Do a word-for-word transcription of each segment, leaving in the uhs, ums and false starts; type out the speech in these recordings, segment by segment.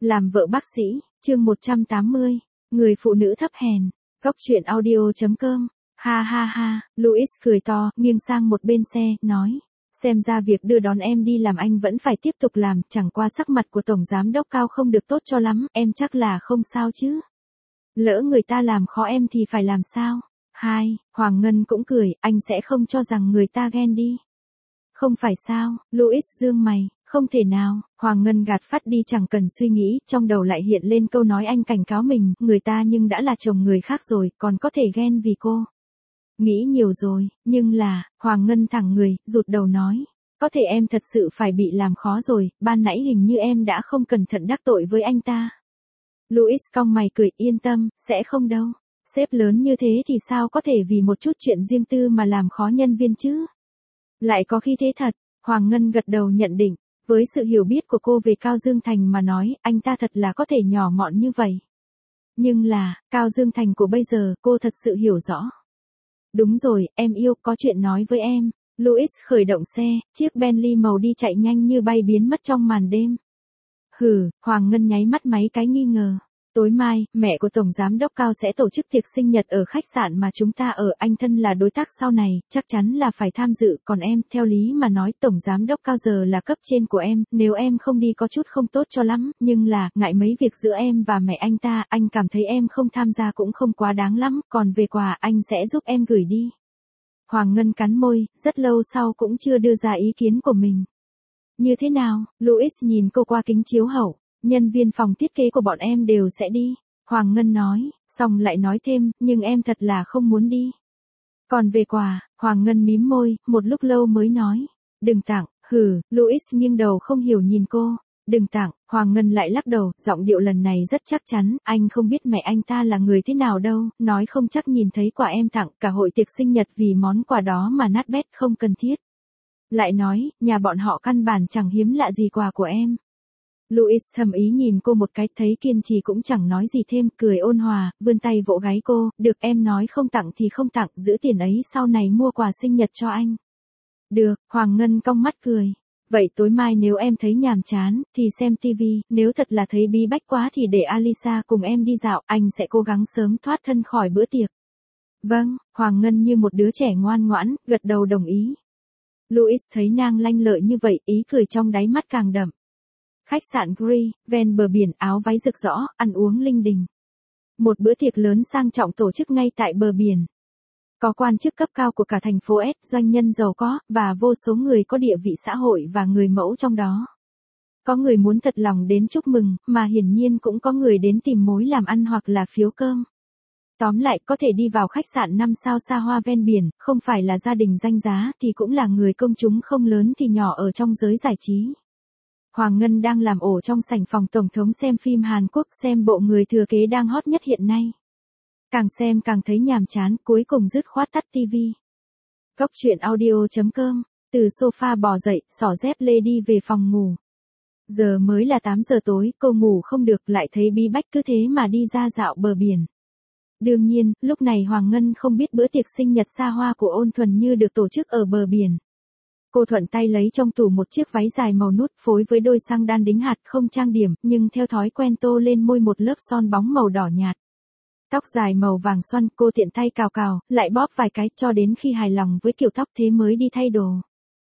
Làm vợ bác sĩ, chương một trăm tám mươi, người phụ nữ thấp hèn, góc truyện audio chấm com, ha ha ha, Louis cười to, nghiêng sang một bên xe, nói, xem ra việc đưa đón em đi làm anh vẫn phải tiếp tục làm, chẳng qua sắc mặt của Tổng Giám Đốc Cao không được tốt cho lắm, em chắc là không sao chứ. Lỡ người ta làm khó em thì phải làm sao? Hai, Hoàng Ngân cũng cười, anh sẽ không cho rằng người ta ghen đi. Không phải sao, Louis dương mày, không thể nào, Hoàng Ngân gạt phát đi chẳng cần suy nghĩ, trong đầu lại hiện lên câu nói anh cảnh cáo mình, người ta nhưng đã là chồng người khác rồi, còn có thể ghen vì cô. Nghĩ nhiều rồi, nhưng là, Hoàng Ngân thẳng người, rụt đầu nói, có thể em thật sự phải bị làm khó rồi, ban nãy hình như em đã không cẩn thận đắc tội với anh ta. Louis cong mày cười, yên tâm, sẽ không đâu. Sếp lớn như thế thì sao có thể vì một chút chuyện riêng tư mà làm khó nhân viên chứ? Lại có khi thế thật, Hoàng Ngân gật đầu nhận định, với sự hiểu biết của cô về Cao Dương Thành mà nói, anh ta thật là có thể nhỏ mọn như vậy. Nhưng là, Cao Dương Thành của bây giờ, cô thật sự hiểu rõ. Đúng rồi, em yêu, có chuyện nói với em. Louis khởi động xe, chiếc Bentley màu đi chạy nhanh như bay biến mất trong màn đêm. Hừ, Hoàng Ngân nháy mắt mấy cái nghi ngờ. Tối mai, mẹ của Tổng Giám Đốc Cao sẽ tổ chức tiệc sinh nhật ở khách sạn mà chúng ta ở, anh thân là đối tác sau này, chắc chắn là phải tham dự, còn em, theo lý mà nói Tổng Giám Đốc Cao giờ là cấp trên của em, nếu em không đi có chút không tốt cho lắm, nhưng là, ngại mấy việc giữa em và mẹ anh ta, anh cảm thấy em không tham gia cũng không quá đáng lắm, còn về quà anh sẽ giúp em gửi đi. Hoàng Ngân cắn môi, rất lâu sau cũng chưa đưa ra ý kiến của mình. Như thế nào? Louis nhìn cô qua kính chiếu hậu. Nhân viên phòng thiết kế của bọn em đều sẽ đi. Hoàng Ngân nói, xong lại nói thêm, nhưng em thật là không muốn đi. Còn về quà, Hoàng Ngân mím môi, một lúc lâu mới nói, đừng tặng, hừ, Louis nghiêng đầu không hiểu nhìn cô, đừng tặng, Hoàng Ngân lại lắc đầu, giọng điệu lần này rất chắc chắn, anh không biết mẹ anh ta là người thế nào đâu, nói không chắc nhìn thấy quà em tặng, cả hội tiệc sinh nhật vì món quà đó mà nát bét không cần thiết. Lại nói, nhà bọn họ căn bản chẳng hiếm lạ gì quà của em. Louis thầm ý nhìn cô một cái, thấy kiên trì cũng chẳng nói gì thêm, cười ôn hòa, vươn tay vỗ gáy cô, được em nói không tặng thì không tặng, giữ tiền ấy sau này mua quà sinh nhật cho anh. Được, Hoàng Ngân cong mắt cười. Vậy tối mai nếu em thấy nhàm chán, thì xem tivi, nếu thật là thấy bí bách quá thì để Alisa cùng em đi dạo, anh sẽ cố gắng sớm thoát thân khỏi bữa tiệc. Vâng, Hoàng Ngân như một đứa trẻ ngoan ngoãn, gật đầu đồng ý. Louis thấy nàng lanh lợi như vậy, ý cười trong đáy mắt càng đậm. Khách sạn Grey, ven bờ biển, áo váy rực rỡ, ăn uống linh đình. Một bữa tiệc lớn sang trọng tổ chức ngay tại bờ biển. Có quan chức cấp cao của cả thành phố S, doanh nhân giàu có, và vô số người có địa vị xã hội và người mẫu trong đó. Có người muốn thật lòng đến chúc mừng, mà hiển nhiên cũng có người đến tìm mối làm ăn hoặc là phiếu cơm. Tóm lại, có thể đi vào khách sạn năm sao xa hoa ven biển, không phải là gia đình danh giá thì cũng là người công chúng không lớn thì nhỏ ở trong giới giải trí. Hoàng Ngân đang làm ổ trong sảnh phòng tổng thống xem phim Hàn Quốc, xem bộ người thừa kế đang hot nhất hiện nay. Càng xem càng thấy nhàm chán, cuối cùng dứt khoát tắt tivi. Góc truyện audio chấm com, từ sofa bò dậy, xỏ dép lê đi về phòng ngủ. Giờ mới là tám giờ tối, cô ngủ không được, lại thấy bí bách cứ thế mà đi ra dạo bờ biển. Đương nhiên, lúc này Hoàng Ngân không biết bữa tiệc sinh nhật xa hoa của Ôn Thuần Như được tổ chức ở bờ biển. Cô thuận tay lấy trong tủ một chiếc váy dài màu nút phối với đôi xăng đan đính hạt không trang điểm, nhưng theo thói quen tô lên môi một lớp son bóng màu đỏ nhạt. Tóc dài màu vàng xoăn, cô tiện tay cào cào, lại bóp vài cái cho đến khi hài lòng với kiểu tóc thế mới đi thay đồ.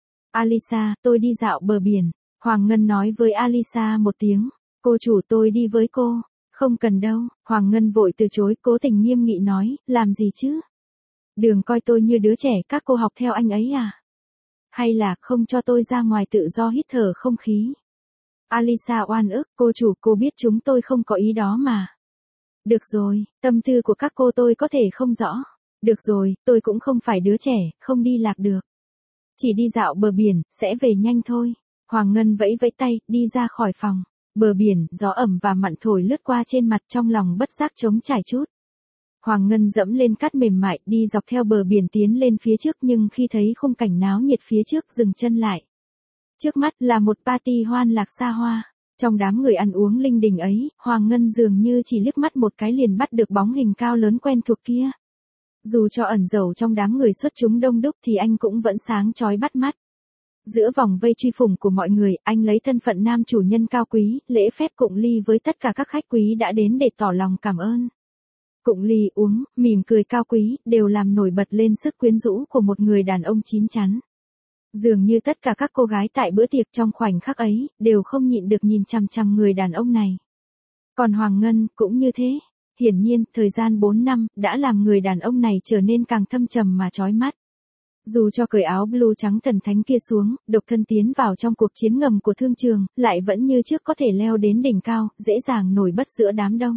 Alisa, tôi đi dạo bờ biển. Hoàng Ngân nói với Alisa một tiếng. Cô chủ, tôi đi với cô. Không cần đâu, Hoàng Ngân vội từ chối, cố tình nghiêm nghị nói, làm gì chứ? Đừng coi tôi như đứa trẻ, các cô học theo anh ấy à? Hay là không cho tôi ra ngoài tự do hít thở không khí? Alisa oan ức, cô chủ, cô biết chúng tôi không có ý đó mà. Được rồi, tâm tư của các cô tôi có thể không rõ. Được rồi, tôi cũng không phải đứa trẻ, không đi lạc được. Chỉ đi dạo bờ biển, sẽ về nhanh thôi. Hoàng Ngân vẫy vẫy tay, đi ra khỏi phòng. Bờ biển, gió ẩm và mặn thổi lướt qua trên mặt, trong lòng bất giác trống trải chút. Hoàng Ngân dẫm lên cát mềm mại, đi dọc theo bờ biển tiến lên phía trước, nhưng khi thấy khung cảnh náo nhiệt phía trước dừng chân lại. Trước mắt là một party hoan lạc xa hoa. Trong đám người ăn uống linh đình ấy, Hoàng Ngân dường như chỉ liếc mắt một cái liền bắt được bóng hình cao lớn quen thuộc kia. Dù cho ẩn dầu trong đám người xuất chúng đông đúc thì anh cũng vẫn sáng chói bắt mắt. Giữa vòng vây truy phủng của mọi người, anh lấy thân phận nam chủ nhân cao quý, lễ phép cụng ly với tất cả các khách quý đã đến để tỏ lòng cảm ơn. Cụng ly uống, mỉm cười cao quý, đều làm nổi bật lên sức quyến rũ của một người đàn ông chín chắn. Dường như tất cả các cô gái tại bữa tiệc trong khoảnh khắc ấy, đều không nhịn được nhìn chằm chằm người đàn ông này. Còn Hoàng Ngân, cũng như thế. Hiển nhiên, thời gian bốn năm, đã làm người đàn ông này trở nên càng thâm trầm mà chói mắt. Dù cho cởi áo blue trắng thần thánh kia xuống, độc thân tiến vào trong cuộc chiến ngầm của thương trường, lại vẫn như trước có thể leo đến đỉnh cao, dễ dàng nổi bật giữa đám đông.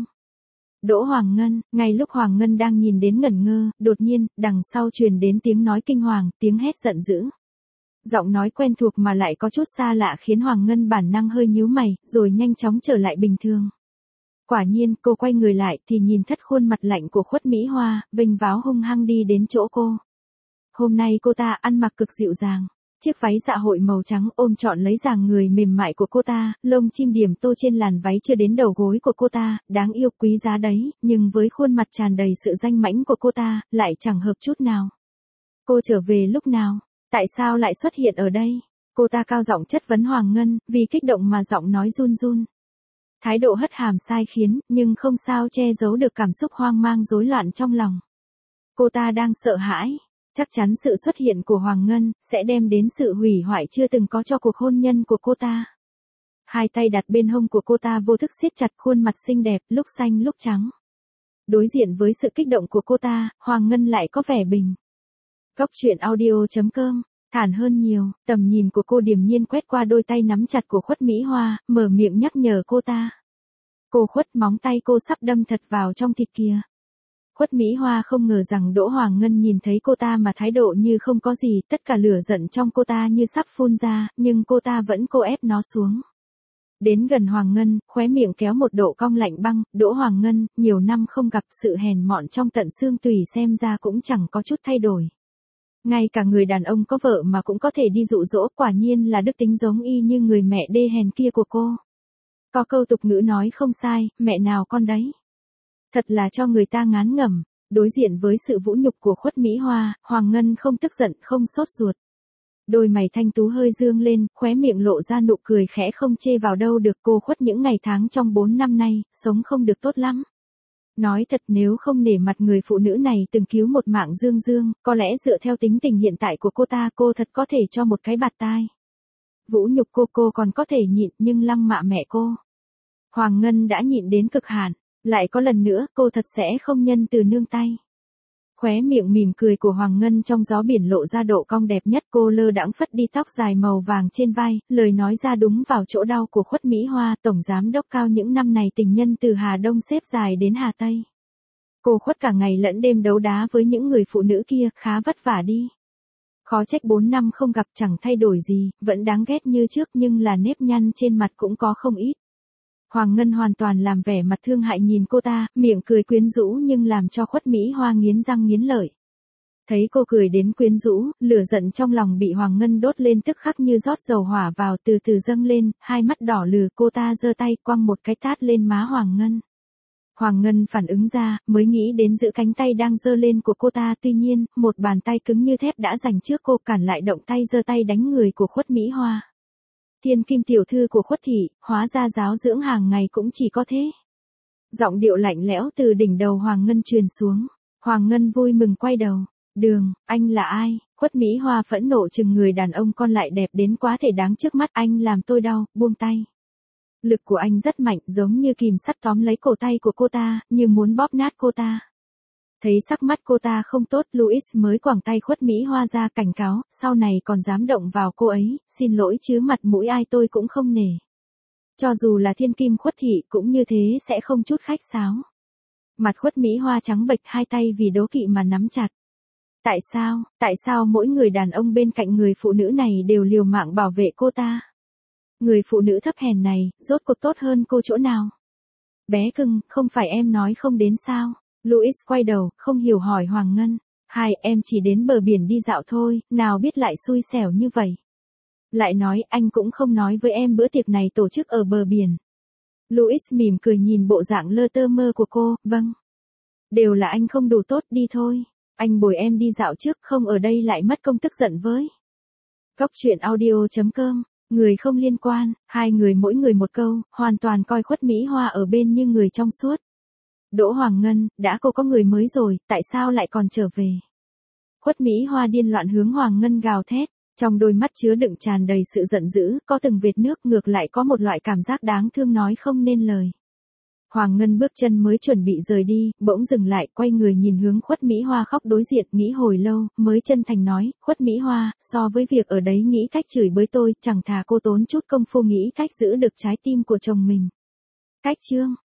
Đỗ Hoàng Ngân, ngay lúc Hoàng Ngân đang nhìn đến ngẩn ngơ, đột nhiên, đằng sau truyền đến tiếng nói kinh hoàng, tiếng hét giận dữ. Giọng nói quen thuộc mà lại có chút xa lạ khiến Hoàng Ngân bản năng hơi nhíu mày, rồi nhanh chóng trở lại bình thường. Quả nhiên, cô quay người lại thì nhìn thất khuôn mặt lạnh của Khuất Mỹ Hoa, vênh váo hung hăng đi đến chỗ cô. Hôm nay cô ta ăn mặc cực dịu dàng. Chiếc váy dạ hội màu trắng ôm trọn lấy dáng người mềm mại của cô ta, lông chim điểm tô trên làn váy chưa đến đầu gối của cô ta, đáng yêu quý giá đấy, nhưng với khuôn mặt tràn đầy sự danh mãnh của cô ta, lại chẳng hợp chút nào. Cô trở về lúc nào? Tại sao lại xuất hiện ở đây? Cô ta cao giọng chất vấn Hoàng Ngân, vì kích động mà giọng nói run run. Thái độ hất hàm sai khiến, nhưng không sao che giấu được cảm xúc hoang mang rối loạn trong lòng. Cô ta đang sợ hãi. Chắc chắn sự xuất hiện của Hoàng Ngân sẽ đem đến sự hủy hoại chưa từng có cho cuộc hôn nhân của cô ta. Hai tay đặt bên hông của cô ta vô thức siết chặt khuôn mặt xinh đẹp, lúc xanh lúc trắng. Đối diện với sự kích động của cô ta, Hoàng Ngân lại có vẻ bình. Góc truyện audio chấm com, thản hơn nhiều, tầm nhìn của cô điềm nhiên quét qua đôi tay nắm chặt của Khuất Mỹ Hoa, mở miệng nhắc nhở cô ta. Cô Khuất, móng tay cô sắp đâm thật vào trong thịt kìa. Khuất Mỹ Hoa không ngờ rằng Đỗ Hoàng Ngân nhìn thấy cô ta mà thái độ như không có gì, tất cả lửa giận trong cô ta như sắp phun ra, nhưng cô ta vẫn cố ép nó xuống. Đến gần Hoàng Ngân, khóe miệng kéo một độ cong lạnh băng, Đỗ Hoàng Ngân, nhiều năm không gặp, sự hèn mọn trong tận xương tủy xem ra cũng chẳng có chút thay đổi. Ngay cả người đàn ông có vợ mà cũng có thể đi dụ dỗ, quả nhiên là đức tính giống y như người mẹ đê hèn kia của cô. Có câu tục ngữ nói không sai, mẹ nào con đấy. Thật là cho người ta ngán ngẩm. Đối diện với sự vũ nhục của Khuất Mỹ Hoa, Hoàng Ngân không tức giận, không sốt ruột. Đôi mày thanh tú hơi dương lên, khóe miệng lộ ra nụ cười khẽ không chê vào đâu được. Cô Khuất những ngày tháng trong bốn năm nay, sống không được tốt lắm. Nói thật, nếu không nể mặt người phụ nữ này từng cứu một mạng Dương Dương, có lẽ dựa theo tính tình hiện tại của cô ta, cô thật có thể cho một cái bạt tai. Vũ nhục cô cô còn có thể nhịn, nhưng lăng mạ mẹ cô. Hoàng Ngân đã nhịn đến cực hạn. Lại có lần nữa, cô thật sẽ không nhân từ nương tay. Khóe miệng mỉm cười của Hoàng Ngân trong gió biển lộ ra độ cong đẹp nhất, cô lơ đãng phất đi tóc dài màu vàng trên vai, lời nói ra đúng vào chỗ đau của Khuất Mỹ Hoa, tổng giám đốc cao những năm này tình nhân từ Hà Đông xếp dài đến Hà Tây. Cô Khuất cả ngày lẫn đêm đấu đá với những người phụ nữ kia, khá vất vả đi. Khó trách bốn năm không gặp chẳng thay đổi gì, vẫn đáng ghét như trước, nhưng là nếp nhăn trên mặt cũng có không ít. Hoàng Ngân hoàn toàn làm vẻ mặt thương hại nhìn cô ta, miệng cười quyến rũ nhưng làm cho Khuất Mỹ Hoa nghiến răng nghiến lợi. Thấy cô cười đến quyến rũ, lửa giận trong lòng bị Hoàng Ngân đốt lên tức khắc như rót dầu hỏa vào, từ từ dâng lên, hai mắt đỏ lừ, cô ta giơ tay quăng một cái tát lên má Hoàng Ngân. Hoàng Ngân phản ứng ra, mới nghĩ đến giữ cánh tay đang giơ lên của cô ta, tuy nhiên, một bàn tay cứng như thép đã giành trước cô, cản lại động tay giơ tay đánh người của Khuất Mỹ Hoa. Thiên kim tiểu thư của Khuất thị, hóa ra giáo dưỡng hàng ngày cũng chỉ có thế. Giọng điệu lạnh lẽo từ đỉnh đầu Hoàng Ngân truyền xuống. Hoàng Ngân vui mừng quay đầu. Đường, anh là ai? Khuất Mỹ Hoa phẫn nộ chừng người đàn ông con lại đẹp đến quá thể đáng trước mắt, anh làm tôi đau, buông tay. Lực của anh rất mạnh, giống như kìm sắt tóm lấy cổ tay của cô ta, như muốn bóp nát cô ta. Thấy sắc mắt cô ta không tốt, Louis mới quẳng tay Khuất Mỹ Hoa ra cảnh cáo, sau này còn dám động vào cô ấy, xin lỗi chứ mặt mũi ai tôi cũng không nể. Cho dù là thiên kim Khuất thị cũng như thế, sẽ không chút khách sáo. Mặt Khuất Mỹ Hoa trắng bệch, hai tay vì đố kỵ mà nắm chặt. Tại sao, tại sao mỗi người đàn ông bên cạnh người phụ nữ này đều liều mạng bảo vệ cô ta? Người phụ nữ thấp hèn này, rốt cuộc tốt hơn cô chỗ nào? Bé cưng, không phải em nói không đến sao? Louis quay đầu, không hiểu hỏi Hoàng Ngân. Hai, em chỉ đến bờ biển đi dạo thôi, nào biết lại xui xẻo như vậy. Lại nói, anh cũng không nói với em bữa tiệc này tổ chức ở bờ biển. Louis mỉm cười nhìn bộ dạng lơ tơ mơ của cô, vâng. Đều là anh không đủ tốt, đi thôi. Anh bồi em đi dạo trước, không ở đây lại mất công tức giận với. Cóc truyện audio.com, người không liên quan, hai người mỗi người một câu, hoàn toàn coi Khuất Mỹ Hoa ở bên như người trong suốt. Đỗ Hoàng Ngân, đã cô có người mới rồi, tại sao lại còn trở về? Khuất Mỹ Hoa điên loạn hướng Hoàng Ngân gào thét, trong đôi mắt chứa đựng tràn đầy sự giận dữ, có từng vệt nước ngược lại có một loại cảm giác đáng thương nói không nên lời. Hoàng Ngân bước chân mới chuẩn bị rời đi, bỗng dừng lại, quay người nhìn hướng Khuất Mỹ Hoa khóc đối diện, nghĩ hồi lâu, mới chân thành nói, Khuất Mỹ Hoa, so với việc ở đấy nghĩ cách chửi bới tôi, chẳng thà cô tốn chút công phu nghĩ cách giữ được trái tim của chồng mình. Cách chương